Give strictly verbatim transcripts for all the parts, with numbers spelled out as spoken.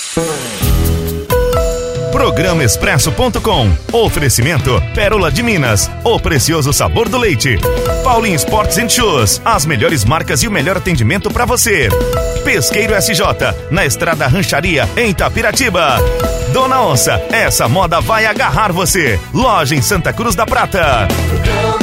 Programa Expresso ponto com. Oferecimento Pérola de Minas, o precioso sabor do leite. Paulinho Sports and Shoes, as melhores marcas e o melhor atendimento para você. Pesqueiro S J, na Estrada Rancharia, em Itapiratiba. Dona Onça, essa moda vai agarrar você. Loja em Santa Cruz da Prata. Programa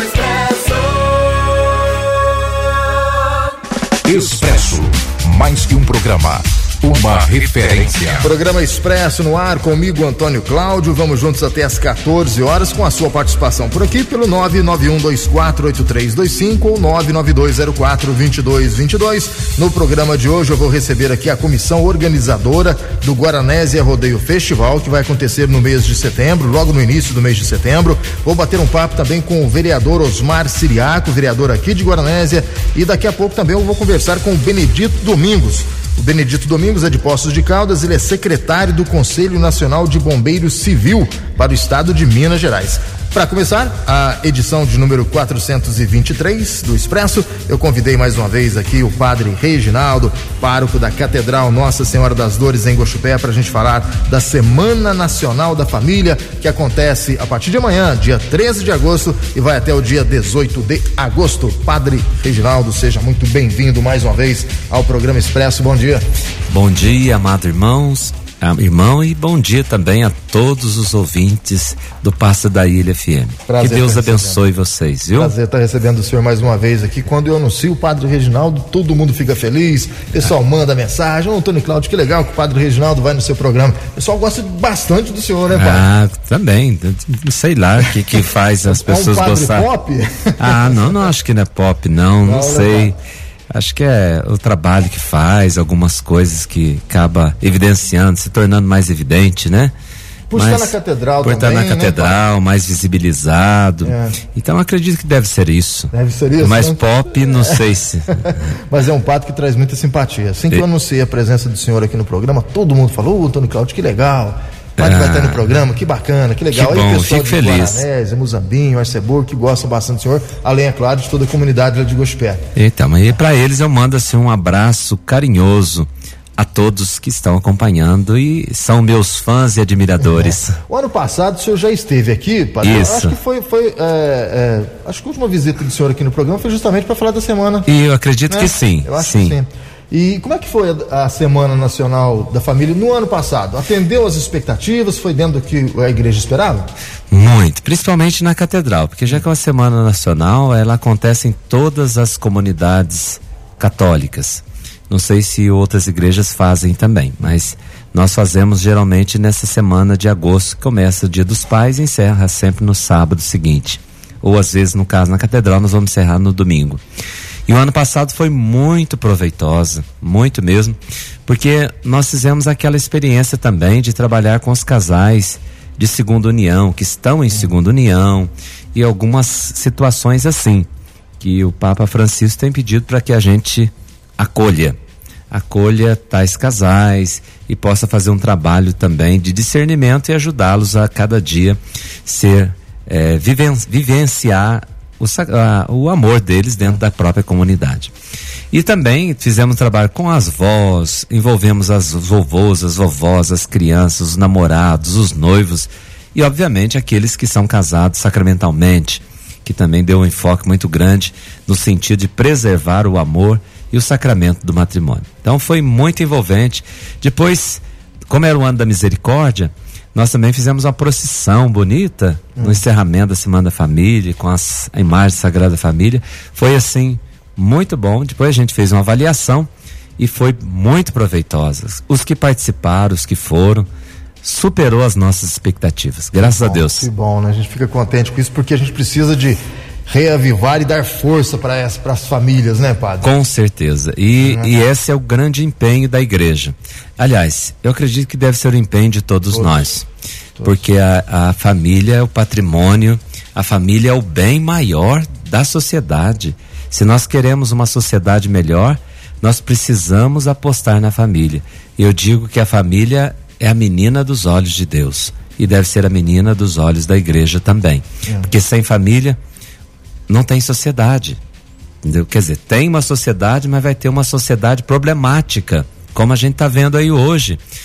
Expresso. Expresso, mais que um programa, uma referência. Programa Expresso no ar, comigo, Antônio Cláudio. Vamos juntos até às quatorze horas com a sua participação por aqui pelo nove nove um dois quatro oito três dois cinco ou nove nove dois zero quatro dois dois dois dois. No programa de hoje eu vou receber aqui a comissão organizadora do Guaranésia Rodeio Festival, que vai acontecer no mês de setembro, logo no início do mês de setembro. Vou bater um papo também com o vereador Osmar Siriaco, vereador aqui de Guaranésia, e daqui a pouco também eu vou conversar com o Benedito Domingos. O Benedito Domingos é de Poços de Caldas, ele é secretário do Conselho Nacional de Bombeiro Civil para o estado de Minas Gerais. Para começar, a edição de número quatrocentos e vinte e três do Expresso, eu convidei mais uma vez aqui o padre Reginaldo, pároco da Catedral Nossa Senhora das Dores em Guaxupé, para a gente falar da Semana Nacional da Família, que acontece a partir de amanhã, dia treze de agosto, e vai até o dia dezoito de agosto. Padre Reginaldo, seja muito bem-vindo mais uma vez ao programa Expresso. Bom dia. Bom dia, amados irmãos. Irmão, e bom dia também a todos os ouvintes do Passo da Ilha F M. Prazer, que Deus abençoe vocês, viu? Prazer estar recebendo o senhor mais uma vez aqui. Quando eu anuncio o Padre Reginaldo, todo mundo fica feliz, o pessoal ah. manda mensagem: ô Antônio Cláudio, que legal que o Padre Reginaldo vai no seu programa. O pessoal gosta bastante do senhor, né, Padre? Ah, também, sei lá o que que faz as pessoas gostarem. É um padre pop? Ah, não, não acho que não é pop, não, não, não sei. Acho que é o trabalho que faz, algumas coisas que acaba evidenciando, se tornando mais evidente, né? Por estar na catedral por também, estar na catedral, né, mais visibilizado. É. Então acredito que deve ser isso. Deve ser isso. Mais né? pop, não sei se. Mas é um padre que traz muita simpatia. Assim que eu anunciei a presença do senhor aqui no programa, todo mundo falou: ô, Antônio Cláudio, que legal. O padre ah, vai estar no programa, que bacana, que legal. Que bom, aí o pessoal fico de feliz. Guaranésia, Muzambinho, Arceburgo, que gostam bastante do senhor, além, é claro, de toda a comunidade lá de Guaxupé. Então, e para eles eu mando assim um abraço carinhoso a todos que estão acompanhando e são meus fãs e admiradores. É. O ano passado o senhor já esteve aqui, padre? Isso. Acho que foi, foi é, é, acho que a última visita do senhor aqui no programa foi justamente para falar da semana. E eu acredito né? que sim. Eu acho sim. que sim. E como é que foi a, a Semana Nacional da Família no ano passado? Atendeu às expectativas? Foi dentro do que a igreja esperava? Muito, principalmente na catedral, porque já que é uma Semana Nacional, ela acontece em todas as comunidades católicas. Não sei se outras igrejas fazem também, mas nós fazemos geralmente nessa semana de agosto, que começa o Dia dos Pais e encerra sempre no sábado seguinte. Ou às vezes, no caso, na catedral, nós vamos encerrar no domingo. E o ano passado foi muito proveitosa, muito mesmo, porque nós fizemos aquela experiência também de trabalhar com os casais de segunda união, que estão em segunda união, e algumas situações assim, que o Papa Francisco tem pedido para que a gente acolha, acolha tais casais e possa fazer um trabalho também de discernimento e ajudá-los a cada dia ser, é, viven, vivenciar O, a, o amor deles dentro da própria comunidade. E também fizemos trabalho com as vós, envolvemos as vovôs, as vovós, as crianças, os namorados, os noivos e obviamente aqueles que são casados sacramentalmente, que também deu um enfoque muito grande no sentido de preservar o amor e o sacramento do matrimônio. Então foi muito envolvente. Depois, como era o ano da misericórdia, nós também fizemos uma procissão bonita hum. no encerramento da Semana da Família, com as, a imagem da Sagrada Família. Foi assim, muito bom. Depois a gente fez uma avaliação e foi muito proveitosa. Os que participaram, os que foram, superou as nossas expectativas. Graças bom, a Deus. Que bom, né? A gente fica contente com isso, porque a gente precisa de reavivar e dar força para as famílias, né, padre? Com certeza. E, uhum. e esse é o grande empenho da igreja. Aliás, eu acredito que deve ser o empenho de todos, todos. nós. Todos. Porque a, a família é o patrimônio, a família é o bem maior da sociedade. Se nós queremos uma sociedade melhor, nós precisamos apostar na família. E eu digo que a família é a menina dos olhos de Deus. E deve ser a menina dos olhos da igreja também. É. Porque sem família não tem sociedade, entendeu? Quer dizer, tem uma sociedade, mas vai ter uma sociedade problemática, como a gente está vendo aí hoje,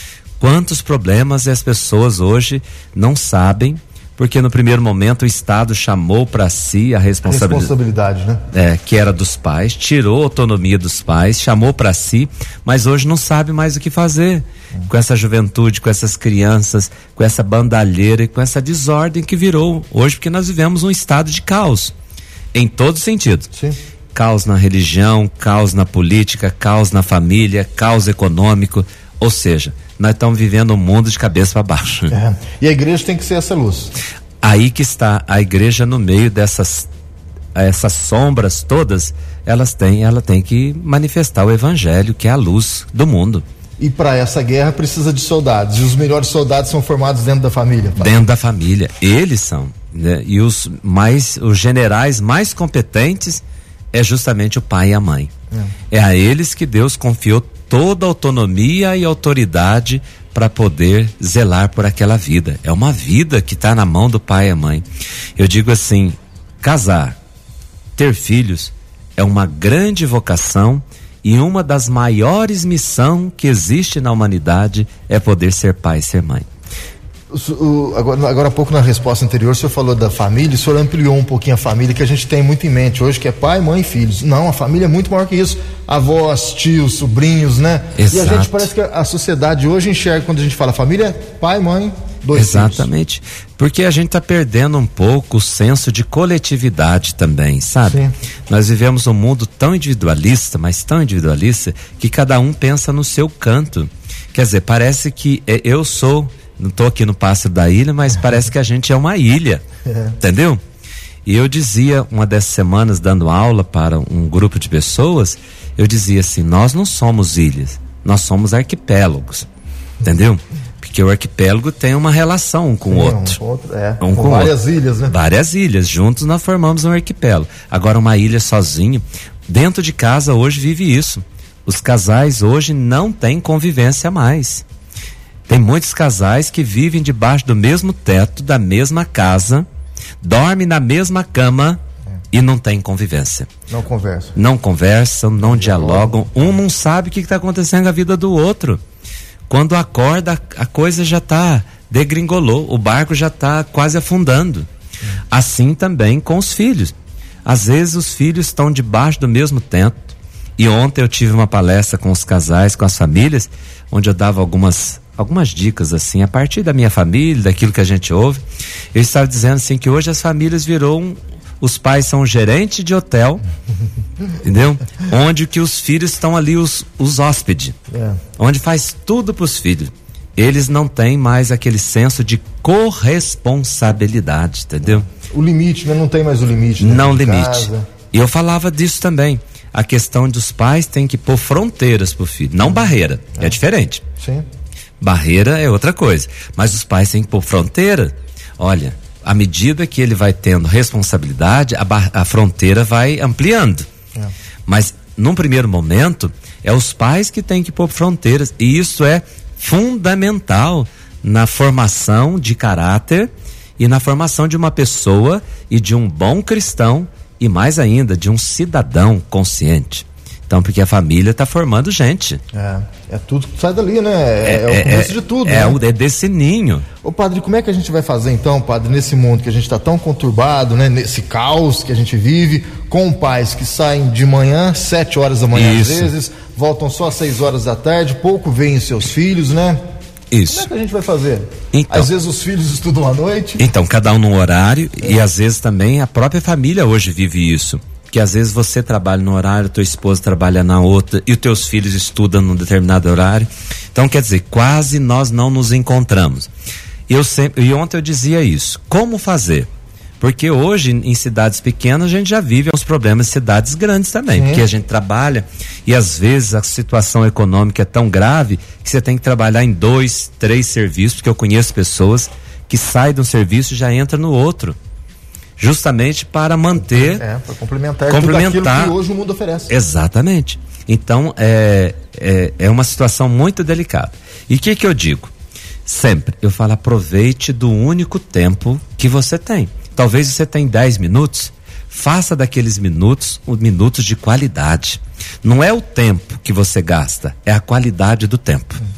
Quantos problemas as pessoas hoje não sabem, porque no primeiro momento o Estado chamou para si a responsabilidade, responsabilidade né? é, que era dos pais, tirou a autonomia dos pais, chamou para si, mas hoje não sabe mais o que fazer hum. com essa juventude, com essas crianças, com essa bandalheira e com essa desordem que virou hoje, porque nós vivemos um estado de caos, em todos os sentidos. Sim. Caos na religião, caos na política, caos na família, caos econômico, ou seja, nós estamos vivendo um mundo de cabeça para baixo. É. E a igreja tem que ser essa luz. Aí que está a igreja no meio dessas essas sombras todas, elas têm, ela tem que manifestar o evangelho, que é a luz do mundo. E para essa guerra precisa de soldados, e os melhores soldados são formados dentro da família. Pai. Dentro da família, eles são, né? E os mais, os generais mais competentes é justamente o pai e a mãe. É, é a eles que Deus confiou toda a autonomia e autoridade para poder zelar por aquela vida. É uma vida que está na mão do pai e a mãe. Eu digo assim, casar, ter filhos é uma grande vocação e uma das maiores missões que existe na humanidade é poder ser pai e ser mãe. O, o, agora, agora há pouco na resposta anterior o senhor falou da família, o senhor ampliou um pouquinho a família que a gente tem muito em mente hoje, que é pai, mãe e filhos. Não, a família é muito maior que isso, avós, tios, sobrinhos, né? Exato. E a gente parece que a sociedade hoje enxerga, quando a gente fala família, é pai, mãe, dois Exatamente. filhos. Porque a gente está perdendo um pouco o senso de coletividade também, sabe? Sim. Nós vivemos um mundo tão individualista, mas tão individualista, que cada um pensa no seu canto. Quer dizer, parece que é, eu sou, não estou aqui no Pássaro da Ilha, mas parece que a gente é uma ilha, é. Entendeu? E eu dizia, uma dessas semanas, dando aula para um grupo de pessoas, eu dizia assim, nós não somos ilhas, nós somos arquipélagos, entendeu? Porque o arquipélago tem uma relação um com o outro. Um, outro é, um com, com várias outro. ilhas, né? Várias ilhas, juntos nós formamos um arquipélago. Agora uma ilha sozinho, dentro de casa hoje vive isso. Os casais hoje não têm convivência mais. Tem muitos casais que vivem debaixo do mesmo teto, da mesma casa, dormem na mesma cama é. e não tem convivência. Não conversam. Não conversam, não, não dialogam. Um não sabe o que está acontecendo na vida do outro. Quando acorda, a coisa já está degringolou, o barco já está quase afundando. É. Assim também com os filhos. Às vezes os filhos estão debaixo do mesmo teto. E ontem eu tive uma palestra com os casais, com as famílias, onde eu dava algumas algumas dicas assim, a partir da minha família, daquilo que a gente ouve. Eu estava dizendo assim que hoje as famílias virou um, os pais são gerentes de hotel, entendeu? Onde que os filhos estão ali, os, os hóspedes, é. onde faz tudo para os filhos. Eles não têm mais aquele senso de corresponsabilidade, entendeu? O limite, né? Não tem mais o limite. Né? Não limite. E eu falava disso também. A questão dos pais tem que pôr fronteiras pro filho, não barreira, é, é diferente. Sim. Barreira é outra coisa, mas os pais têm que pôr fronteira. Olha, à medida que ele vai tendo responsabilidade, a, bar- a fronteira vai ampliando. É. Mas, num primeiro momento, é os pais que têm que pôr fronteiras, e isso é fundamental na formação de caráter e na formação de uma pessoa e de um bom cristão, e mais ainda, de um cidadão consciente. Então, porque a família está formando gente. É, é tudo que sai dali, né? É, é, é o começo é, de tudo, é, né? O, é desse ninho. Ô padre, como é que a gente vai fazer então, padre, nesse mundo que a gente está tão conturbado, né? Nesse caos que a gente vive, com pais que saem de manhã, sete horas da manhã Isso. às vezes, voltam só às seis horas da tarde, pouco veem seus filhos, né? Isso. Como é que a gente vai fazer? Então, às vezes os filhos estudam à noite. Então, cada um num horário, é. e às vezes também a própria família hoje vive isso. Que às vezes você trabalha num horário, tua esposa trabalha na outra, e os teus filhos estudam num determinado horário. Então, quer dizer, quase nós não nos encontramos. Eu sempre, e ontem eu dizia isso. Como fazer? Porque hoje, em cidades pequenas, a gente já vive uns problemas em cidades grandes também. Sim. Porque a gente trabalha e às vezes a situação econômica é tão grave que você tem que trabalhar em dois, três serviços, porque eu conheço pessoas que saem de um serviço e já entram no outro. Justamente para manter... É, para complementar, complementar tudo aquilo que hoje o mundo oferece. Exatamente. Então, é, é, é uma situação muito delicada. E o que que eu digo? Sempre, eu falo, aproveite do único tempo que você tem. Talvez você tenha dez minutos, faça daqueles minutos os minutos de qualidade. Não é o tempo que você gasta, é a qualidade do tempo.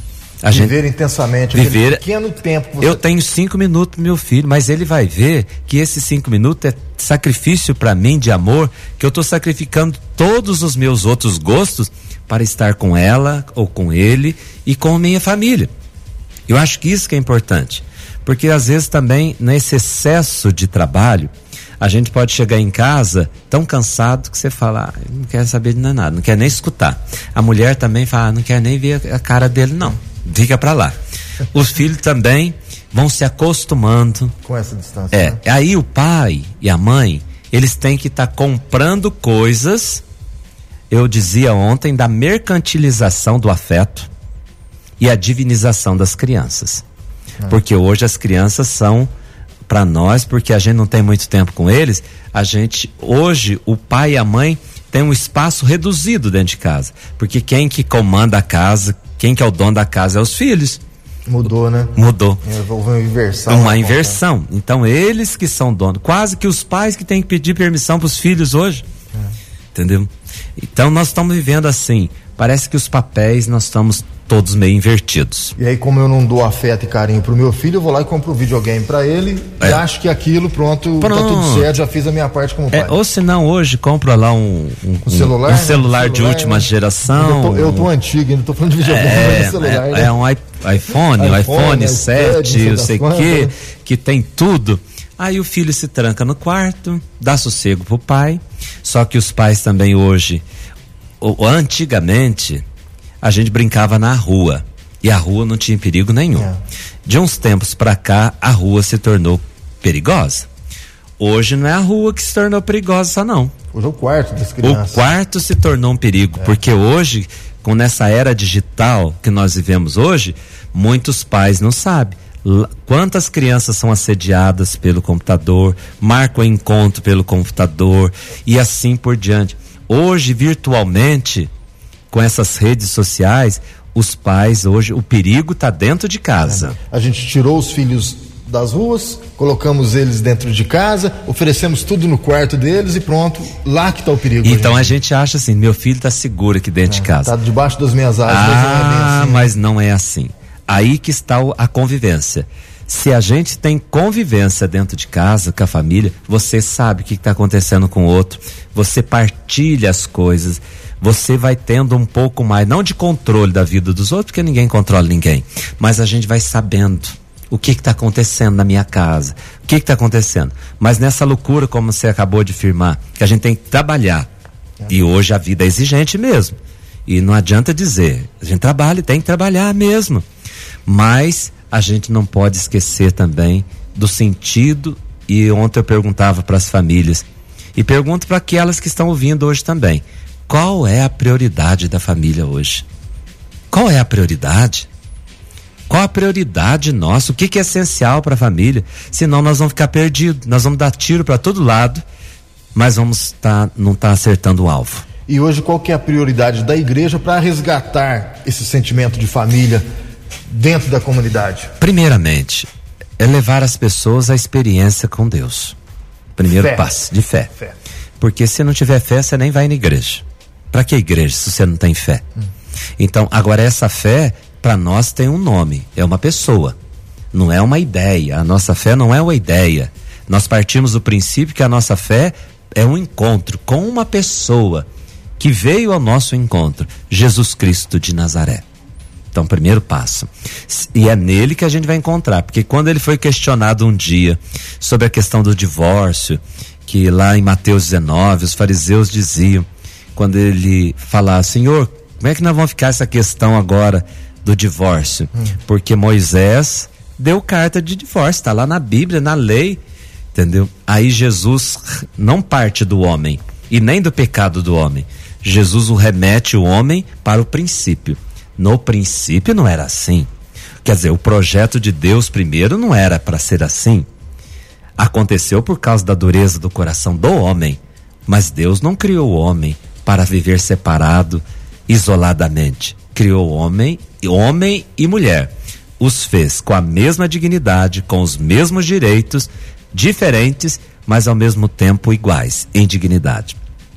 A viver gente, intensamente, viver, pequeno tempo. Que você... Eu tenho cinco minutos pro meu filho, mas ele vai ver que esses cinco minutos é sacrifício para mim de amor, que eu tô sacrificando todos os meus outros gostos para estar com ela ou com ele e com a minha família. Eu acho que isso que é importante, porque às vezes também nesse excesso de trabalho a gente pode chegar em casa tão cansado que você fala, ah, não quero saber de nada, não quer nem escutar. A mulher também fala, ah, não quer nem ver a cara dele, não, fica pra lá. Os filhos também vão se acostumando com essa distância. É, né? Aí o pai e a mãe, eles têm que estar tá comprando coisas, eu dizia ontem, da mercantilização do afeto e a divinização das crianças. Ah. Porque hoje as crianças são, para nós, porque a gente não tem muito tempo com eles, a gente, hoje, o pai e a mãe têm um espaço reduzido dentro de casa. Porque quem que comanda a casa, quem que é o dono da casa é os filhos. Mudou, né? Mudou. Houve uma inversão. Uma inversão. Conta. Então, eles que são donos. Quase que os pais que têm que pedir permissão para os filhos hoje. É. Entendeu? Então, nós estamos vivendo assim. Parece que os papéis nós estamos todos meio invertidos. E aí, como eu não dou afeto e carinho pro meu filho, eu vou lá e compro um videogame para ele é. e acho que aquilo, pronto, pronto, tá tudo certo, já fiz a minha parte como pai. É, ou se não, hoje, compra lá um, um, um, celular, um, celular, um celular de última geração. Eu tô, eu tô antigo, ainda tô falando de videogame, é, mas celular. É, né? é um iPhone, iPhone, iPhone sete, eu sei o que, que tem tudo. Aí o filho se tranca no quarto, dá sossego pro pai, só que os pais também hoje, ou, antigamente, a gente brincava na rua. E a rua não tinha perigo nenhum. É. De uns tempos pra cá, a rua se tornou perigosa. Hoje não é a rua que se tornou perigosa só não. Hoje é o quarto das crianças. O quarto se tornou um perigo, é. porque hoje, com nessa era digital que nós vivemos hoje, muitos pais não sabem. Quantas crianças são assediadas pelo computador, marcam encontro pelo computador e assim por diante. Hoje, virtualmente, com essas redes sociais, os pais hoje, o perigo está dentro de casa. A gente tirou os filhos das ruas, colocamos eles dentro de casa, oferecemos tudo no quarto deles e pronto, lá que está o perigo. Então a gente. a gente acha assim, meu filho está seguro aqui dentro é, de casa. Está debaixo das minhas asas. Ah, mas não é bem assim. Mas não é assim. Aí que está a convivência. Se a gente tem convivência dentro de casa, com a família, você sabe o que está acontecendo com o outro, você partilha as coisas, você vai tendo um pouco mais, não de controle da vida dos outros, porque ninguém controla ninguém, mas a gente vai sabendo o que está acontecendo na minha casa, o que está acontecendo. Mas nessa loucura, como você acabou de afirmar, que a gente tem que trabalhar, é. E hoje a vida é exigente mesmo, e não adianta dizer, a gente trabalha e tem que trabalhar mesmo, mas a gente não pode esquecer também do sentido. E ontem eu perguntava para as famílias e pergunto para aquelas que estão ouvindo hoje também, qual é a prioridade da família hoje? Qual é a prioridade? Qual a prioridade nossa? O que, que é essencial para a família? Senão nós vamos ficar perdidos, nós vamos dar tiro para todo lado, mas vamos tá, não estar tá acertando o alvo. E hoje qual que é a prioridade da igreja para resgatar esse sentimento de família dentro da comunidade? Primeiramente, é levar as pessoas à experiência com Deus. Primeiro fé. passo, de fé. fé. Porque se não tiver fé, você nem vai na igreja. Para que igreja se você não tem fé? Hum. Então, agora essa fé, para nós tem um nome, é uma pessoa. Não é uma ideia. A nossa fé não é uma ideia. Nós partimos do princípio que a nossa fé é um encontro com uma pessoa que veio ao nosso encontro, Jesus Cristo de Nazaré. Então, primeiro passo. E é nele que a gente vai encontrar, porque quando ele foi questionado um dia sobre a questão do divórcio, que lá em Mateus dezenove, os fariseus diziam, quando ele falava, Senhor, como é que nós vamos ficar essa questão agora do divórcio? Hum. Porque Moisés deu carta de divórcio, está lá na Bíblia, na lei, entendeu? Aí Jesus não parte do homem e nem do pecado do homem. Jesus o remete o homem para o princípio. No princípio não era assim. Quer dizer, o projeto de Deus primeiro não era para ser assim. Aconteceu por causa da dureza do coração do homem. Mas Deus não criou o homem para viver separado, isoladamente. Criou o homem, homem e mulher. Os fez com a mesma dignidade, com os mesmos direitos, diferentes, mas ao mesmo tempo iguais em dignidade.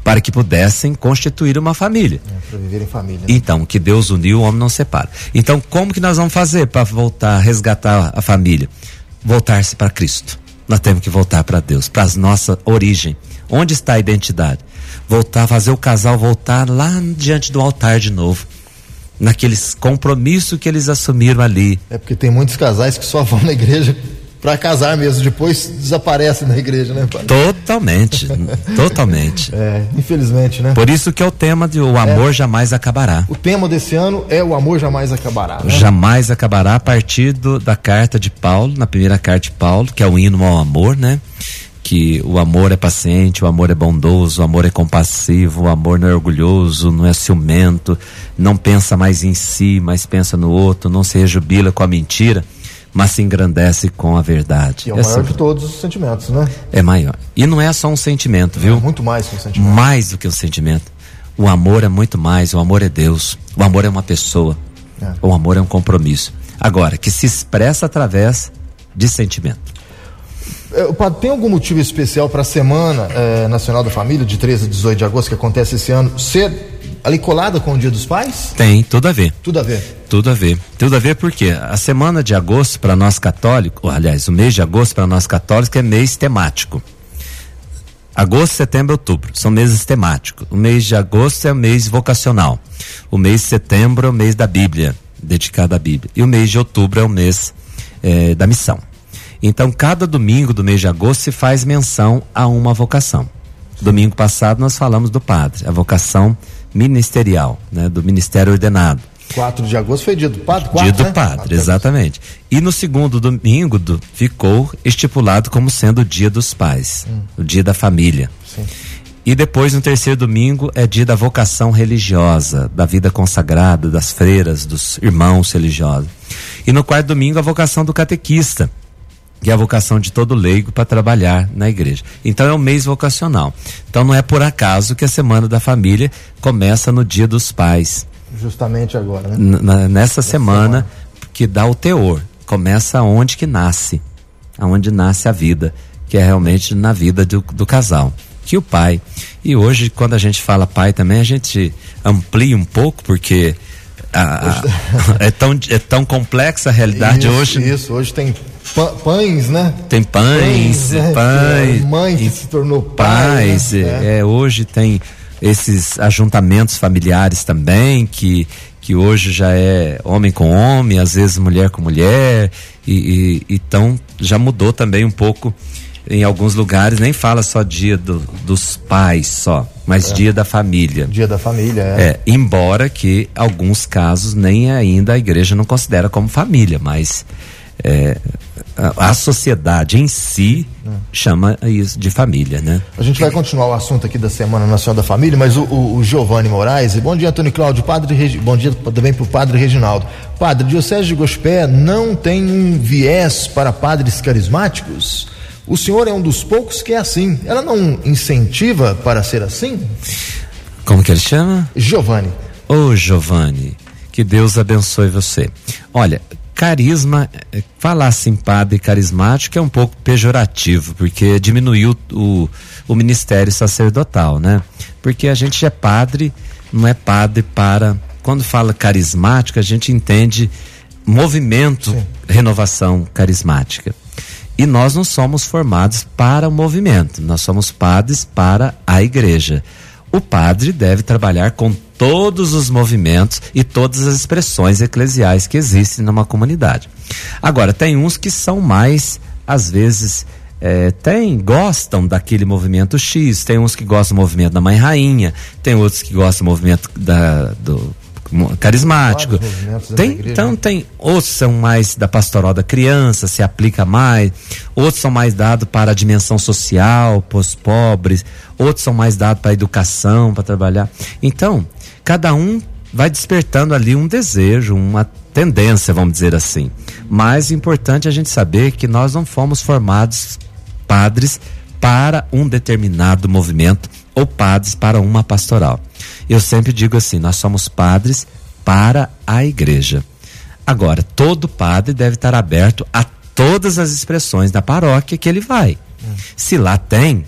para que pudessem constituir uma família. É, para viver em família. Né? Então, que Deus uniu, o homem não separa. Então, como que nós vamos fazer para voltar, resgatar a família? Voltar-se para Cristo. Nós temos que voltar para Deus, para a nossa origem. Onde está a identidade? Voltar, fazer o casal voltar lá diante do altar de novo. Naqueles compromissos que eles assumiram ali. É porque tem muitos casais que só vão na igreja para casar mesmo, depois desaparecem da igreja, né, pai? Totalmente, totalmente. É, infelizmente, né? Por isso que é o tema de o amor é, jamais acabará. O tema desse ano é o amor jamais acabará, né? Jamais acabará a partir do, da carta de Paulo, na primeira carta de Paulo, que é o hino ao amor, né? Que o amor é paciente, o amor é bondoso, o amor é compassivo, o amor não é orgulhoso, não é ciumento, não pensa mais em si, mas pensa no outro, não se rejubila com a mentira, mas se engrandece com a verdade. E é o maior de todos os sentimentos, né? É maior. E não é só um sentimento, viu? É muito mais que um sentimento. Mais do que um sentimento. O amor é muito mais, o amor é Deus, o amor é uma pessoa, é. O amor é um compromisso. Agora, que se expressa através de sentimento. É, Padre, tem algum motivo especial para a Semana é, Nacional da Família, de treze a dezoito de agosto, que acontece esse ano, ser ali colada com o Dia dos Pais? Tem, tudo a ver. Tudo a ver. Tudo a ver. Tudo a ver porque a semana de agosto para nós católicos, ou, aliás, o mês de agosto para nós católicos é mês temático. Agosto, setembro, outubro, são meses temáticos. O mês de agosto é o mês vocacional. O mês de setembro é o mês da Bíblia, dedicado à Bíblia. E o mês de outubro é o mês é, da missão. Então, cada domingo do mês de agosto se faz menção a uma vocação. Domingo passado nós falamos do padre, a vocação ministerial, né, do ministério ordenado. quatro de agosto foi dia do padre? Dia do padre, exatamente. E no segundo domingo do, ficou estipulado como sendo o dia dos pais, hum. o dia da família. Sim. E depois, no terceiro domingo, é dia da vocação religiosa, da vida consagrada, das freiras, dos irmãos religiosos. E no quarto domingo, a vocação do catequista, que é a vocação de todo leigo para trabalhar na igreja. Então é um mês vocacional. Então não é por acaso que a Semana da Família começa no Dia dos Pais. Justamente agora, né? N- nessa, nessa semana, semana que dá o teor. Começa onde que nasce, aonde nasce a vida, que é realmente na vida do, do casal, que o pai. E hoje, quando a gente fala pai também, a gente amplia um pouco, porque a, a, é, tão, é tão complexa a realidade isso, hoje. Isso, hoje tem pães, né? Tem pães, pães, pães é, mãe que se tornou pai, pais, né? é, é, hoje tem esses ajuntamentos familiares também, que, que hoje já é homem com homem, às vezes mulher com mulher, e, e então já mudou também um pouco. Em alguns lugares nem fala só dia do, dos pais só, mas é. dia da família. Dia da família, é. é. Embora que alguns casos nem ainda a igreja não considera como família, mas é, a, a sociedade em si é. chama isso de família, né? A gente vai continuar o assunto aqui da Semana Nacional da Família, mas o, o, o Giovanni Moraes, bom dia, Antônio Cláudio, padre Regi, bom dia também para o padre Reginaldo. Padre, Diocese de Gospé não tem um viés para padres carismáticos? O senhor é um dos poucos que é assim. Ela não incentiva para ser assim? Como que ele chama? Giovanni. Ô, Giovanni, que Deus abençoe você. Olha, carisma, falar assim padre carismático é um pouco pejorativo, porque diminuiu o, o ministério sacerdotal, né? Porque a gente é padre, não é padre para... Quando fala carismático, a gente entende movimento, sim, renovação carismática. E nós não somos formados para o movimento, nós somos padres para a igreja. O padre deve trabalhar com todos os movimentos e todas as expressões eclesiais que existem numa comunidade. Agora, tem uns que são mais, às vezes, é, tem, gostam daquele movimento X, tem uns que gostam do movimento da Mãe Rainha, tem outros que gostam do movimento da, do carismático. Tem, então tem, outros são mais da pastoral da criança, se aplica mais, outros são mais dados para a dimensão social, para os pobres, outros são mais dados para a educação, para trabalhar. Então, cada um vai despertando ali um desejo, uma tendência, vamos dizer assim. Mas é importante a gente saber que nós não fomos formados padres para um determinado movimento ou padres para uma pastoral. Eu sempre digo assim, nós somos padres para a igreja. Agora, todo padre deve estar aberto a todas as expressões da paróquia que ele vai. Hum. Se lá tem,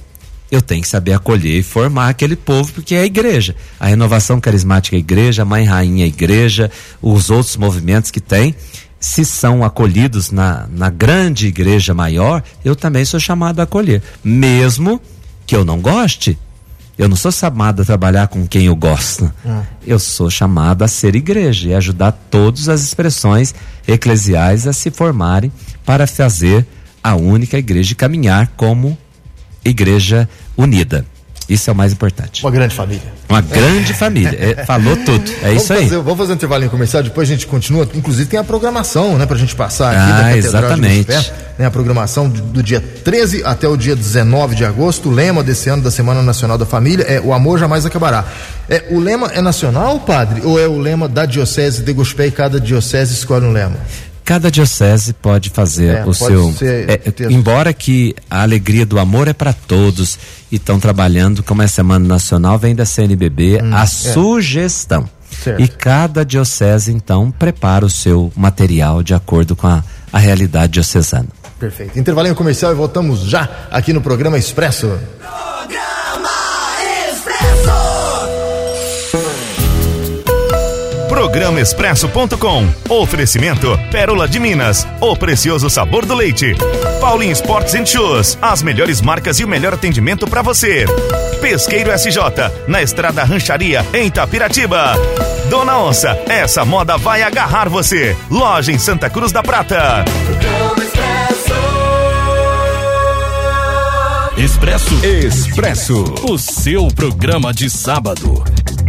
eu tenho que saber acolher e formar aquele povo, porque é a igreja. A Renovação Carismática é a igreja, a Mãe Rainha é a igreja, os outros movimentos que tem, se são acolhidos na, na grande igreja maior, eu também sou chamado a acolher, mesmo que eu não goste. Eu não sou chamado a trabalhar com quem eu gosto. Hum. Eu sou chamado a ser igreja e ajudar todas as expressões eclesiais a se formarem para fazer a única igreja e caminhar como igreja unida. Isso é o mais importante. Uma grande família. Uma grande família. É, falou tudo. É vamos isso aí. Fazer, vamos fazer um intervalinho comercial, depois a gente continua. Inclusive tem a programação, né? Pra gente passar aqui ah, da Catedral exatamente. de Gospé, né? A programação do, do dia treze até o dia dezenove de agosto. O lema desse ano da Semana Nacional da Família é O Amor Jamais Acabará. É, o lema é nacional, padre? Ou é o lema da Diocese de Gospé e cada diocese escolhe um lema? Cada diocese pode fazer é, o pode seu. Ser, é, embora que a alegria do amor é para todos e estão trabalhando, como é Semana Nacional, vem da C N B B hum, a é. sugestão. Certo. E cada diocese, então, prepara o seu material de acordo com a, a realidade diocesana. Perfeito. Intervalinho comercial e voltamos já aqui no programa Expresso. Programa Expresso. Programa Expresso ponto com. Oferecimento Pérola de Minas, o precioso sabor do leite. Paulinho Sports and Shoes, as melhores marcas e o melhor atendimento para você. Pesqueiro S J, na Estrada Rancharia, em Itapiratiba. Dona Onça, essa moda vai agarrar você. Loja em Santa Cruz da Prata. Programa Expresso. Expresso. Expresso. O seu programa de sábado.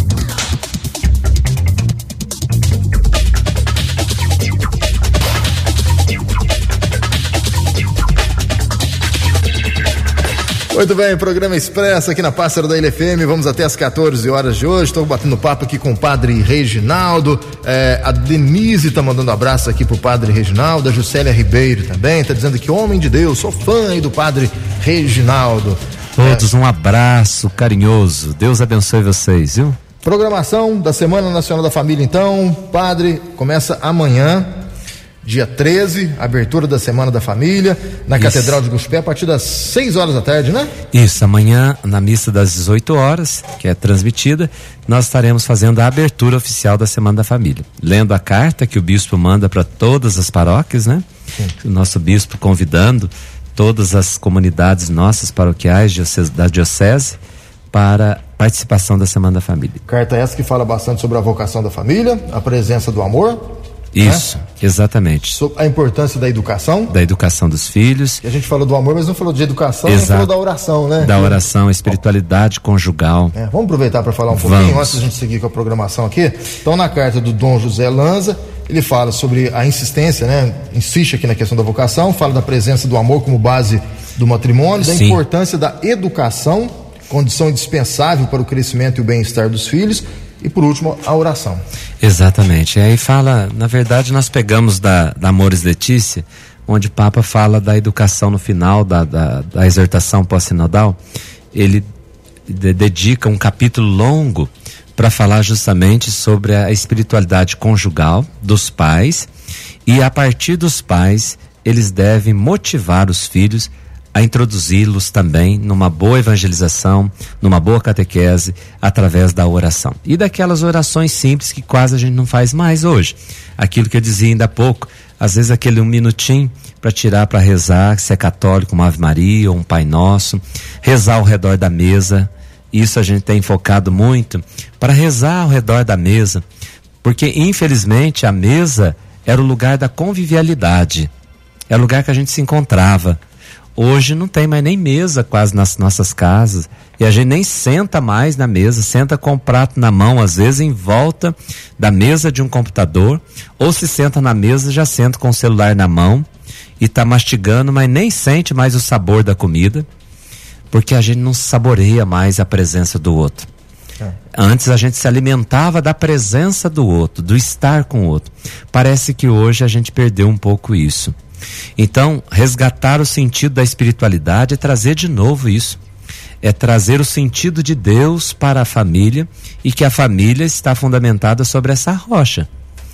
Muito bem, programa Expresso aqui na Pássaro da Ilha F M, vamos até as quatorze horas de hoje. Estou batendo papo aqui com o padre Reginaldo, é, a Denise está mandando um abraço aqui pro padre Reginaldo, a Juscelia Ribeiro também, está dizendo que homem de Deus, sou fã aí do padre Reginaldo. Todos é. um abraço carinhoso, Deus abençoe vocês, viu? Programação da Semana Nacional da Família então, padre, começa amanhã, dia treze, abertura da Semana da Família, na Isso. Catedral de Gospé, a partir das seis horas da tarde, né? Isso, amanhã, na missa das dezoito horas, que é transmitida, nós estaremos fazendo a abertura oficial da Semana da Família. Lendo a carta que o bispo manda para todas as paróquias, né? Sim. O nosso bispo convidando todas as comunidades nossas paroquiais diocese, da diocese para participação da Semana da Família. Carta essa que fala bastante sobre a vocação da família, a presença do amor. Isso, né? Exatamente. Sobre a importância da educação. Da educação dos filhos. E a gente falou do amor, mas não falou de educação, Exato. nem falou da oração, né? Da oração, espiritualidade conjugal. É, vamos aproveitar para falar um vamos. pouquinho, antes da gente seguir com a programação aqui. Então, na carta do Dom José Lanza, ele fala sobre a insistência, né? Insiste aqui na questão da vocação, fala da presença do amor como base do matrimônio, da Sim. importância da educação, condição indispensável para o crescimento e o bem-estar dos filhos. E por último, a oração. Exatamente. Aí fala, na verdade, nós pegamos da, da Amores Letícia, onde o Papa fala da educação no final da, da, da exortação pós-sinodal. Ele de, dedica um capítulo longo para falar justamente sobre a espiritualidade conjugal dos pais, e a partir dos pais eles devem motivar os filhos a introduzi-los também numa boa evangelização, numa boa catequese, através da oração. E daquelas orações simples que quase a gente não faz mais hoje. Aquilo que eu dizia ainda há pouco, às vezes aquele um minutinho para tirar para rezar, se é católico, uma Ave Maria ou um Pai Nosso, rezar ao redor da mesa. Isso a gente tem focado muito para rezar ao redor da mesa, porque infelizmente a mesa era o lugar da convivialidade, era o lugar que a gente se encontrava. Hoje não tem mais nem mesa quase nas nossas casas, e a gente nem senta mais na mesa, senta com o prato na mão, às vezes em volta da mesa de um computador, ou se senta na mesa, já senta com o celular na mão e está mastigando, mas nem sente mais o sabor da comida, porque a gente não saboreia mais a presença do outro. É. Antes a gente se alimentava da presença do outro, do estar com o outro. Parece que hoje a gente perdeu um pouco isso. Então, resgatar o sentido da espiritualidade é trazer de novo isso. É trazer o sentido de Deus para a família, e que a família está fundamentada sobre essa rocha.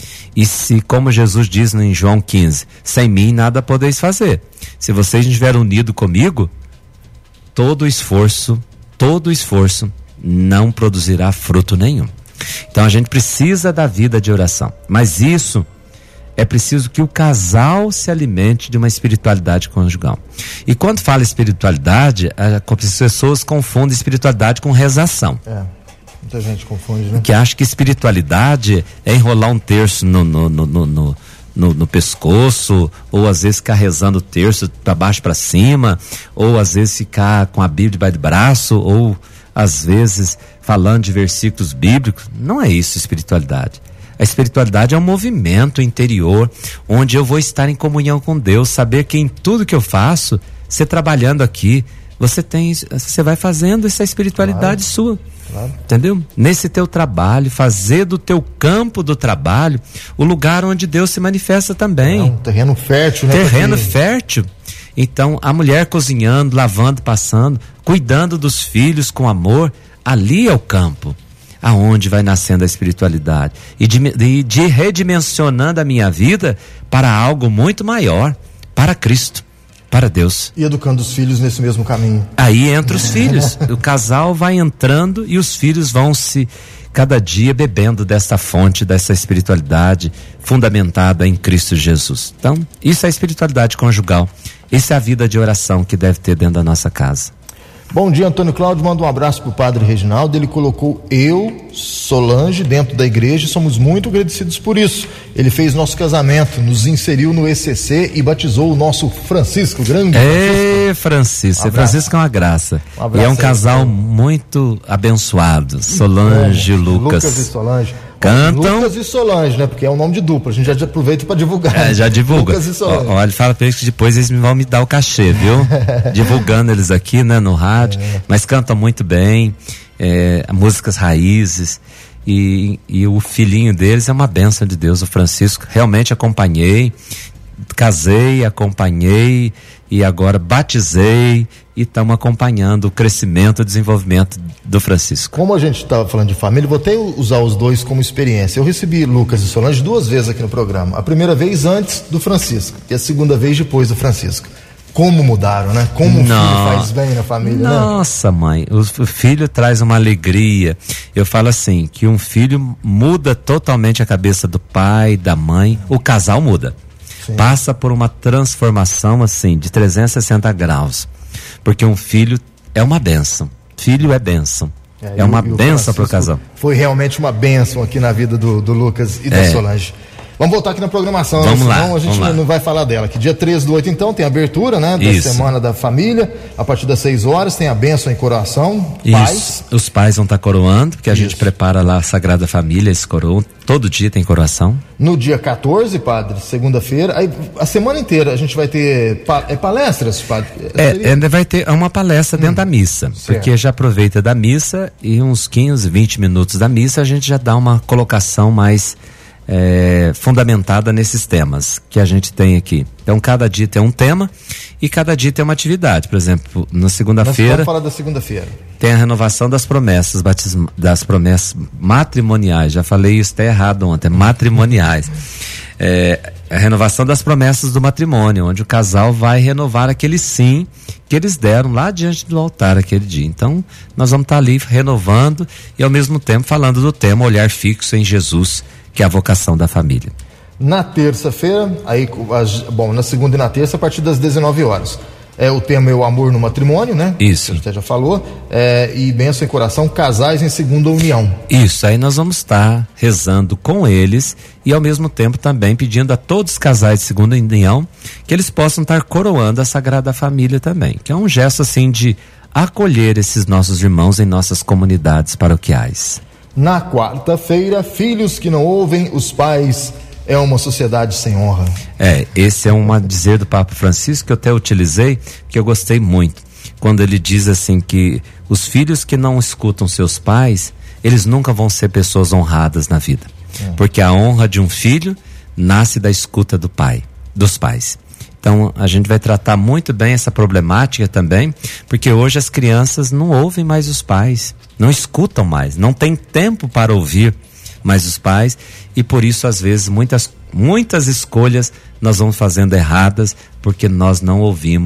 E se, como Jesus diz em João quinze, sem mim nada podeis fazer. Se vocês não estiverem unidos comigo, todo esforço, todo esforço não produzirá fruto nenhum. Então a gente precisa da vida de oração, mas isso é preciso que o casal se alimente de uma espiritualidade conjugal. E quando fala espiritualidade, as pessoas confundem espiritualidade com rezação. É, muita gente confunde, né? Que acha que espiritualidade é enrolar um terço no, no, no, no, no, no, no pescoço, ou às vezes ficar rezando o terço para baixo para cima, ou às vezes ficar com a Bíblia debaixo do braço, ou às vezes falando de versículos bíblicos. Não é isso espiritualidade. A espiritualidade é um movimento interior, onde eu vou estar em comunhão com Deus, saber que em tudo que eu faço, você trabalhando aqui, você tem, você vai fazendo essa espiritualidade claro, sua, claro. Entendeu? Nesse teu trabalho, fazer do teu campo do trabalho o lugar onde Deus se manifesta também. É um terreno fértil, né? Terreno porque... fértil. Então, a mulher cozinhando, lavando, passando, cuidando dos filhos com amor, ali é o campo aonde vai nascendo a espiritualidade e de, de, de redimensionando a minha vida para algo muito maior, para Cristo, para Deus. E educando os filhos nesse mesmo caminho. Aí entra os filhos, o casal vai entrando e os filhos vão se, cada dia, bebendo dessa fonte, dessa espiritualidade fundamentada em Cristo Jesus. Então, isso é a espiritualidade conjugal, isso é a vida de oração que deve ter dentro da nossa casa. Bom dia, Antônio Cláudio, manda um abraço pro padre Reginaldo. Ele colocou eu, Solange, dentro da igreja, somos muito agradecidos por isso. Ele fez nosso casamento, nos inseriu no E C C e batizou o nosso Francisco, grande Ei, Francisco, um Francisco é uma graça. Um e é um casal aí, muito abençoado, Solange e Lucas. Lucas e Solange. Cantam. Lucas e Solange, né? Porque é um nome de dupla. A gente já aproveita para divulgar. É, já divulga. Lucas e Solange. Olha, fala pra eles que depois eles vão me dar o cachê, viu? Divulgando eles aqui, né? No rádio. É. Mas cantam muito bem. É, músicas raízes. E, e o filhinho deles é uma bênção de Deus, o Francisco. Realmente acompanhei. Casei, acompanhei. E agora batizei. E estamos acompanhando o crescimento e o desenvolvimento do Francisco. Como a gente estava falando de família, vou até usar os dois como experiência. Eu recebi Lucas e Solange duas vezes aqui no programa. A primeira vez antes do Francisco e a segunda vez depois do Francisco. Como mudaram, né? Como o filho faz bem na família, Nossa, né? mãe, o filho traz uma alegria. Eu falo assim, que um filho muda totalmente a cabeça do pai, da mãe, o casal muda. Sim. Passa por uma transformação assim, de trezentos e sessenta graus. Porque um filho é uma bênção. Filho é bênção. É, é uma bênção para o casal. Foi realmente uma bênção aqui na vida do, do Lucas e da é. Solange. Vamos voltar aqui na programação, vamos né? lá, Senão a gente não, não vai falar dela. Que dia treze do oito, então, tem a abertura, né? Da Isso. Semana da Família. A partir das seis horas tem a bênção em coração. Pais. Isso. Os pais vão estar tá coroando, porque a Isso. gente prepara lá a Sagrada Família, eles coroam. Todo dia tem coroação. No dia quatorze, padre, segunda-feira, aí a semana inteira a gente vai ter pa, é, palestras, padre? É, é, vai ter uma palestra dentro hum, da missa, certo. Porque já aproveita da missa e uns quinze, vinte minutos da missa a gente já dá uma colocação mais é, fundamentada nesses temas que a gente tem aqui. Então cada dia tem um tema e cada dia tem uma atividade. Por exemplo, na segunda-feira. Vamos falar da segunda-feira. Tem a renovação das promessas batism... das promessas matrimoniais. Já falei isso até errado ontem, matrimoniais. É, a renovação das promessas do matrimônio, onde o casal vai renovar aquele sim que eles deram lá diante do altar aquele dia. Então, nós vamos estar ali renovando e ao mesmo tempo falando do tema olhar fixo em Jesus, que é a vocação da família. Na terça-feira, aí, bom, na segunda e na terça, a partir das dezenove horas. É, o tema é o amor no matrimônio, né? Isso. A gente já falou. É, e bênção em coração, casais em segunda união. Isso, aí nós vamos estar rezando com eles e ao mesmo tempo também pedindo a todos os casais de segunda união que eles possam estar coroando a Sagrada Família também, que é um gesto assim de acolher esses nossos irmãos em nossas comunidades paroquiais. Na quarta-feira, filhos que não ouvem os pais, é uma sociedade sem honra. É, esse é um dizer do Papa Francisco que eu até utilizei, que eu gostei muito, quando ele diz assim que os filhos que não escutam seus pais, eles nunca vão ser pessoas honradas na vida, é. Porque a honra de um filho nasce da escuta do pai, dos pais. Então a gente vai tratar muito bem essa problemática também, porque hoje as crianças não ouvem mais os pais, não escutam mais, não tem tempo para ouvir mais os pais, e por isso às vezes muitas, muitas escolhas nós vamos fazendo erradas, porque nós não ouvimos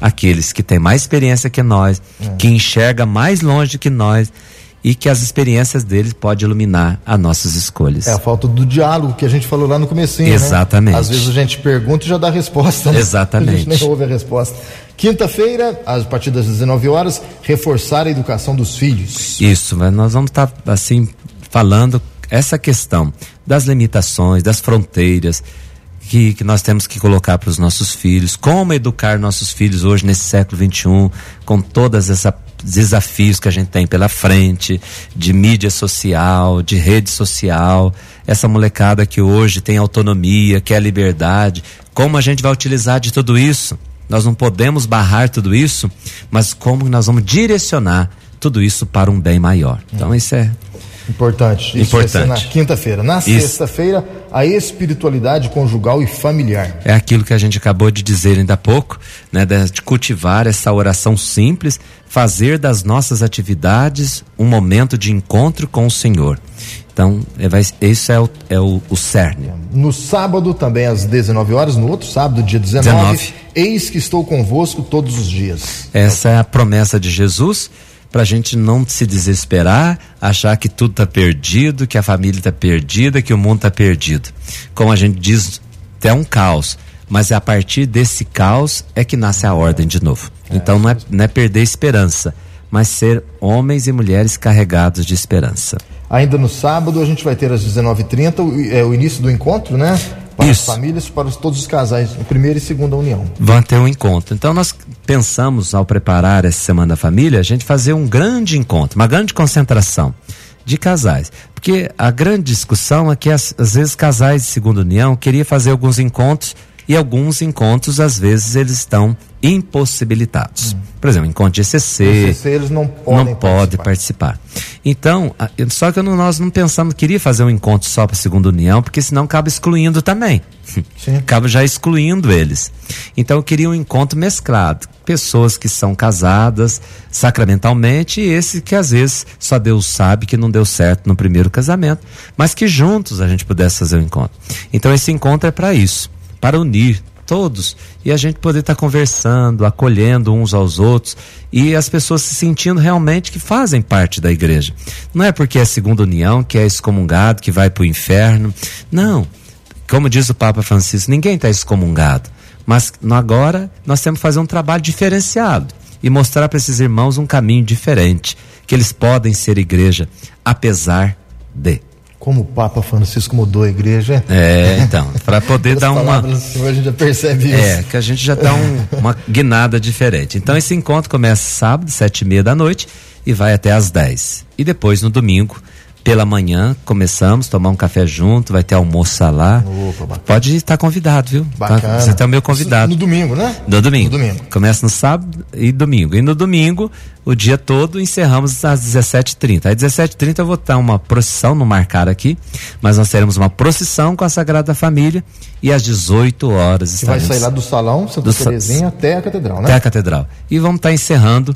aqueles que têm mais experiência que nós, é. que enxerga mais longe que nós, e que as experiências deles podem iluminar as nossas escolhas. É a falta do diálogo que a gente falou lá no comecinho, exatamente. Né? Às vezes a gente pergunta e já dá a resposta, né? Exatamente. A gente nem ouve a resposta. Quinta-feira, a partir das dezenove horas, reforçar a educação dos filhos. Isso, mas nós vamos estar, tá, assim, falando essa questão das limitações, das fronteiras que, que nós temos que colocar para os nossos filhos, como educar nossos filhos hoje nesse século vinte e um, com todas essas desafios que a gente tem pela frente, de mídia social, de rede social, essa molecada que hoje tem autonomia, quer liberdade, como a gente vai utilizar de tudo isso? Nós não podemos barrar tudo isso, mas como nós vamos direcionar tudo isso para um bem maior. Então isso é importante. Isso importante. Vai ser na quinta-feira. Na sexta-feira, a espiritualidade conjugal e familiar. É aquilo que a gente acabou de dizer ainda há pouco, né, de cultivar essa oração simples, fazer das nossas atividades um momento de encontro com o Senhor. Então, é, vai, isso é, o, é o, o cerne. No sábado, também às dezenove horas, no outro sábado, dia dezenove, dezenove. Eis que estou convosco todos os dias. Essa é a promessa de Jesus, para a gente não se desesperar, achar que tudo está perdido, que a família está perdida, que o mundo está perdido. Como a gente diz, é um caos, mas é a partir desse caos é que nasce a ordem de novo. É, então não é, não é perder esperança, mas ser homens e mulheres carregados de esperança. Ainda no sábado a gente vai ter às dezenove e trinta o, é, o início do encontro, né? Para Isso. as famílias, para os, todos os casais, primeira e segunda união. Vão ter um encontro. Então nós pensamos, ao preparar essa Semana da Família, a gente fazer um grande encontro, uma grande concentração de casais. Porque a grande discussão é que às, às vezes casais de segunda união queriam fazer alguns encontros e alguns encontros, às vezes, eles estão impossibilitados. Hum. Por exemplo, encontro de E C C, E C C eles não podem não pode participar. Então, só que nós não pensamos, queria fazer um encontro só para a segunda união, porque senão acaba excluindo também. Sim. Acaba já excluindo eles. Então eu queria um encontro mesclado. Pessoas que são casadas sacramentalmente e esse que às vezes só Deus sabe que não deu certo no primeiro casamento, mas que juntos a gente pudesse fazer um encontro. Então esse encontro é para isso, para unir todos e a gente poder estar tá conversando, acolhendo uns aos outros e as pessoas se sentindo realmente que fazem parte da igreja. Não é porque é segunda união, que é excomungado, que vai para o inferno. Não. Como diz o Papa Francisco, ninguém está excomungado. Mas agora nós temos que fazer um trabalho diferenciado e mostrar para esses irmãos um caminho diferente, que eles podem ser igreja, apesar de. Como o Papa Francisco mudou a igreja. É, então, para poder dar uma... A gente já percebe isso. É, que a gente já dá um, uma guinada diferente. Então esse encontro começa sábado, sete e meia da noite e vai até às dez. E depois no domingo, pela manhã, começamos, tomar um café junto, vai ter almoço lá. Opa, pode estar convidado, viu? Bacana. Você está meu convidado. No domingo, né? No domingo. No domingo. Começa no sábado e domingo. E no domingo, o dia todo, encerramos às dezessete e trinta. Às dezessete e trinta eu vou estar uma procissão, não marcar aqui, mas nós teremos uma procissão com a Sagrada Família e às dezoito horas estaremos... Você vai sair lá do salão Santa do Terezinha sa... até a Catedral, né? Até a Catedral. E vamos estar encerrando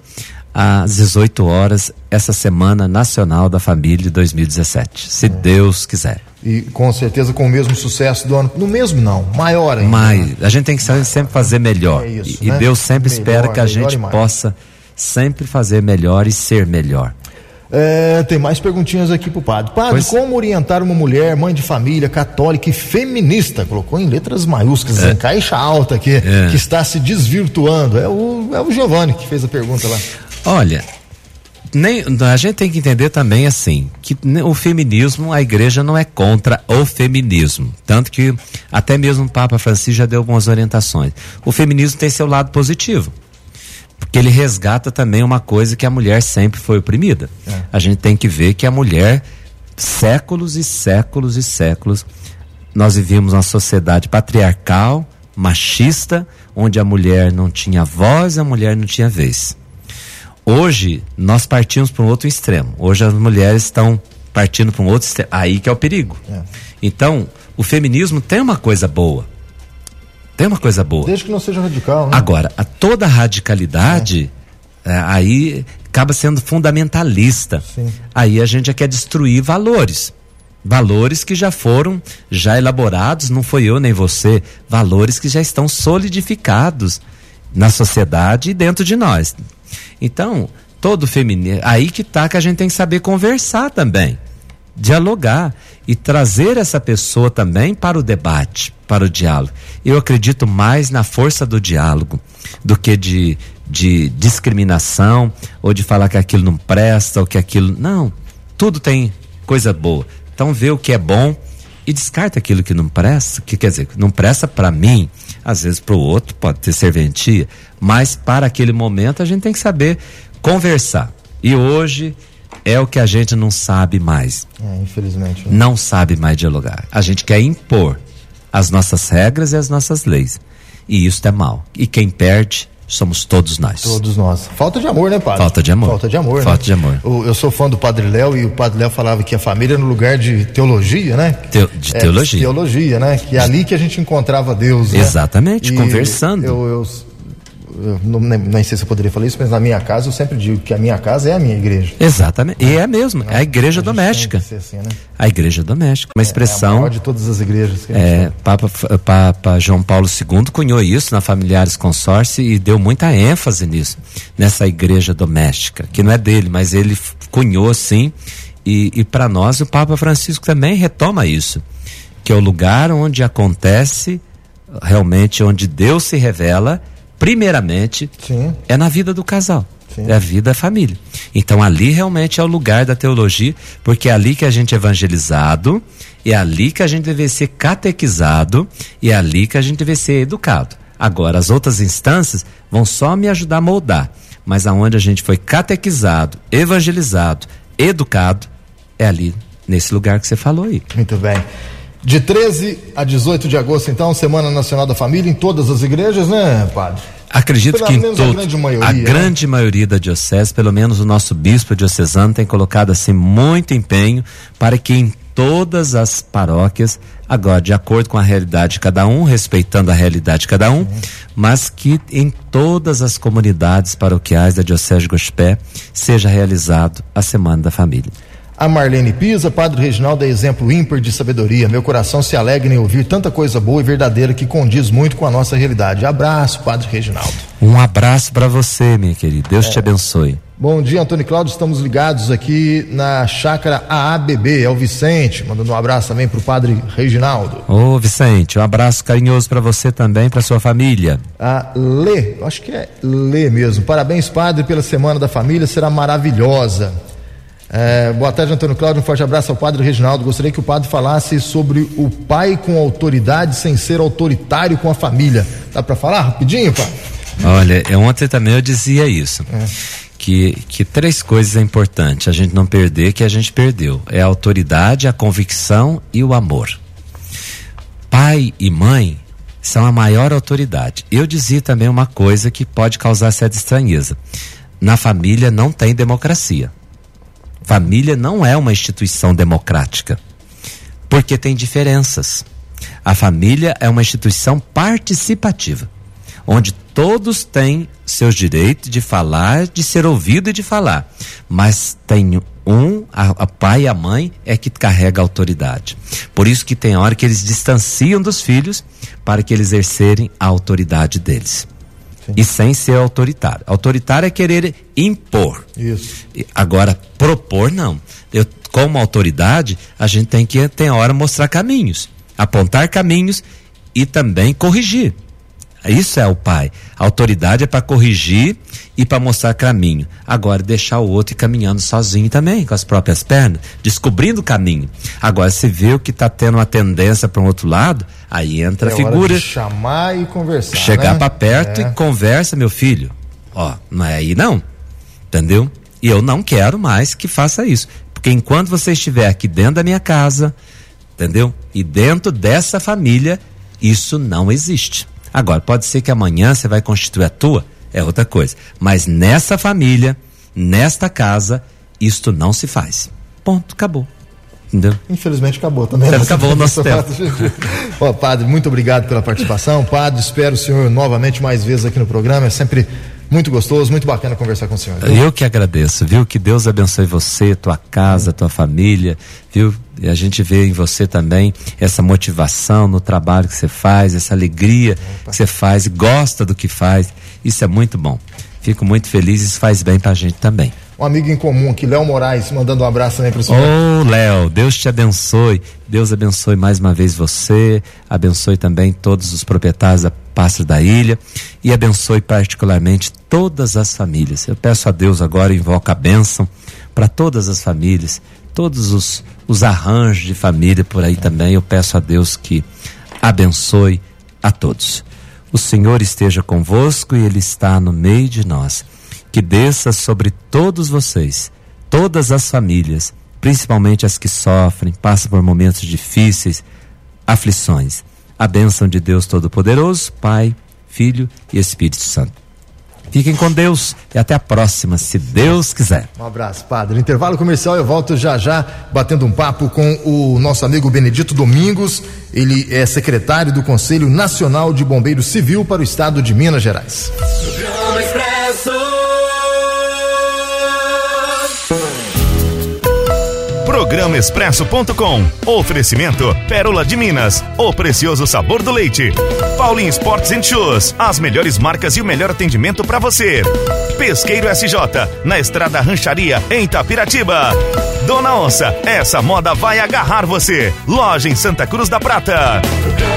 às dezoito horas, essa Semana Nacional da Família dois mil e dezessete, se é. Deus quiser. E com certeza com o mesmo sucesso do ano, no mesmo não, maior ainda. Mas a gente tem que maior. sempre fazer melhor. É isso, e, né? e Deus sempre melhor, espera que a gente possa sempre fazer melhor e ser melhor. É, tem mais perguntinhas aqui pro padre. Padre, pois... como orientar uma mulher, mãe de família, católica e feminista? Colocou em letras maiúsculas, é. em caixa alta aqui, é. que está se desvirtuando. É o, é o Giovanni que fez a pergunta lá. Olha, nem, a gente tem que entender também assim, que o feminismo, a igreja não é contra o feminismo, tanto que até mesmo o Papa Francisco já deu algumas orientações. O feminismo tem seu lado positivo, porque ele resgata também uma coisa que a mulher sempre foi oprimida. É. A gente tem que ver que a mulher, séculos e séculos e séculos, nós vivíamos uma sociedade patriarcal, machista, onde a mulher não tinha voz, a mulher não tinha vez. Hoje, nós partimos para um outro extremo. Hoje as mulheres estão partindo para um outro extremo. Aí que é o perigo. É. Então, o feminismo tem uma coisa boa. Tem uma coisa boa. Desde que não seja radical, né? Agora, a toda radicalidade, é. É, aí acaba sendo fundamentalista. Sim. Aí a gente já quer destruir valores. Valores que já foram já elaborados, não foi eu nem você. Valores que já estão solidificados. na sociedade e dentro de nós. Então, todo feminino, aí que tá que a gente tem que saber conversar também, dialogar e trazer essa pessoa também para o debate, para o diálogo. Eu acredito mais na força do diálogo do que de, de discriminação ou de falar que aquilo não presta ou que aquilo... Não, tudo tem coisa boa. Então vê o que é bom e descarta aquilo que não presta, que quer dizer, não presta para mim, às vezes para o outro pode ter serventia, mas para aquele momento a gente tem que saber conversar. E hoje é o que a gente não sabe mais. É, infelizmente. Né? Não sabe mais dialogar. A gente quer impor as nossas regras e as nossas leis. E isso é mal. E quem perde somos todos nós. Todos nós. Falta de amor, né, padre? Falta de amor. Falta de amor, Falta né? de amor. O, eu sou fã do Padre Léo e o Padre Léo falava que a família é no lugar de teologia, né? Teo, de é, teologia. Teologia, né? Que é ali que a gente encontrava Deus, né? Exatamente, e conversando. Eu, eu, eu não, nem sei se eu poderia falar isso, mas na minha casa eu sempre digo que a minha casa é a minha igreja. Exatamente. E é mesmo, é a igreja a doméstica. Tem que ser assim, né? A igreja doméstica. Uma expressão. É a maior de todas as igrejas. Que a gente É, Papa, Papa João Paulo segundo cunhou isso na Familiares Consórcio e deu muita ênfase nisso, nessa igreja doméstica, que não é dele, mas ele cunhou sim, e, e para nós o Papa Francisco também retoma isso, que é o lugar onde acontece, realmente onde Deus se revela, primeiramente, Sim. é na vida do casal. Sim. É a vida da família. Então ali realmente é o lugar da teologia, porque é ali que a gente é evangelizado, é ali que a gente deve ser catequizado, e é ali que a gente deve ser educado. Agora, as outras instâncias vão só me ajudar a moldar, mas aonde a gente foi catequizado, evangelizado, educado, é ali, nesse lugar que você falou aí. Muito bem. De treze a dezoito de agosto, então, Semana Nacional da Família em todas as igrejas, né, padre? Acredito Pelo que em menos todo, a grande maioria, a né? grande maioria da diocese, pelo menos o nosso bispo diocesano tem colocado assim muito empenho para que em todas as paróquias, agora de acordo com a realidade de cada um, respeitando a realidade de cada um, uhum. mas que em todas as comunidades paroquiais da Diocese de Guaxupé seja realizado a Semana da Família. A Marlene Pisa, Padre Reginaldo é exemplo ímpar de sabedoria. Meu coração se alegra em ouvir tanta coisa boa e verdadeira que condiz muito com a nossa realidade. Abraço, Padre Reginaldo. Um abraço para você, minha querida. Deus é. te abençoe. Bom dia, Antônio Cláudio. Estamos ligados aqui na chácara A A B B. É o Vicente, mandando um abraço também para o Padre Reginaldo. Ô, Vicente, um abraço carinhoso para você também, para sua família. A Lê, acho que é Lê mesmo. Parabéns, Padre, pela Semana da Família, será maravilhosa. É, boa tarde, Antônio Cláudio, um forte abraço ao Padre Reginaldo. Gostaria que o padre falasse sobre o pai com autoridade sem ser autoritário com a família. Dá para falar rapidinho, pai? Olha, ontem também eu dizia isso, é. que, que três coisas é importante a gente não perder, que a gente perdeu, é a autoridade, a convicção e o amor. Pai e mãe são a maior autoridade. Eu dizia também uma coisa que pode causar certa estranheza: na família não tem democracia. Família não é uma instituição democrática, porque tem diferenças. A família é uma instituição participativa, onde todos têm seus direitos de falar, de ser ouvido e de falar, mas tem um, a, a pai e a mãe é que carrega a autoridade. Por isso que tem hora que eles distanciam dos filhos para que eles exercerem a autoridade deles. Sim. E sem ser autoritário. Autoritário é querer impor. Isso. Agora, propor não. Eu, como autoridade, a gente tem que, tem hora, mostrar caminhos, apontar caminhos e também corrigir. Isso é o pai. A autoridade é para corrigir e para mostrar caminho. Agora, deixar o outro ir caminhando sozinho também, com as próprias pernas, descobrindo o caminho. Agora, se vê o que está tendo uma tendência para um outro lado, aí entra é a figura. Hora de chamar e conversar. Chegar né? para perto é. e conversa, meu filho. Ó, não é aí não. Entendeu? E eu não quero mais que faça isso. Porque enquanto você estiver aqui dentro da minha casa, entendeu? E dentro dessa família, isso não existe. Agora, pode ser que amanhã você vai constituir a tua, é outra coisa. Mas nessa família, nesta casa, isto não se faz. Ponto, acabou. Entendeu? Infelizmente acabou também. Acabou o nosso tempo. Ó, padre, muito obrigado pela participação. Padre, espero o senhor novamente mais vezes aqui no programa. É sempre Muito gostoso, muito bacana conversar com o senhor. Eu que agradeço, viu? Que Deus abençoe você, tua casa, tua família, viu? E a gente vê em você também essa motivação no trabalho que você faz, essa alegria Opa. que você faz e gosta do que faz. Isso é muito bom. Fico muito feliz, isso faz bem pra gente também. Um amigo em comum aqui, Léo Moraes, mandando um abraço também para o senhor. Ô, oh, Léo, Deus te abençoe. Deus abençoe mais uma vez você, abençoe também todos os proprietários da Pássaro da Ilha e abençoe particularmente todas as famílias. Eu peço a Deus agora, invoco a bênção para todas as famílias, todos os, os arranjos de família por aí também. Eu peço a Deus que abençoe a todos. O Senhor esteja convosco e Ele está no meio de nós. Que desça sobre todos vocês, todas as famílias, principalmente as que sofrem, passam por momentos difíceis, aflições. A bênção de Deus Todo-Poderoso, Pai, Filho e Espírito Santo. Fiquem com Deus e até a próxima, se Deus quiser. Um abraço, padre. Intervalo comercial, eu volto já já batendo um papo com o nosso amigo Benedito Domingos. Ele é secretário do Conselho Nacional de Bombeiros Civil para o estado de Minas Gerais. Programa Expresso ponto com. Oferecimento Pérola de Minas, o precioso sabor do leite. Paulinho Sports and Shoes, as melhores marcas e o melhor atendimento para você. Pesqueiro S J, na Estrada Rancharia, em Itapiratiba. Dona Onça, essa moda vai agarrar você. Loja em Santa Cruz da Prata.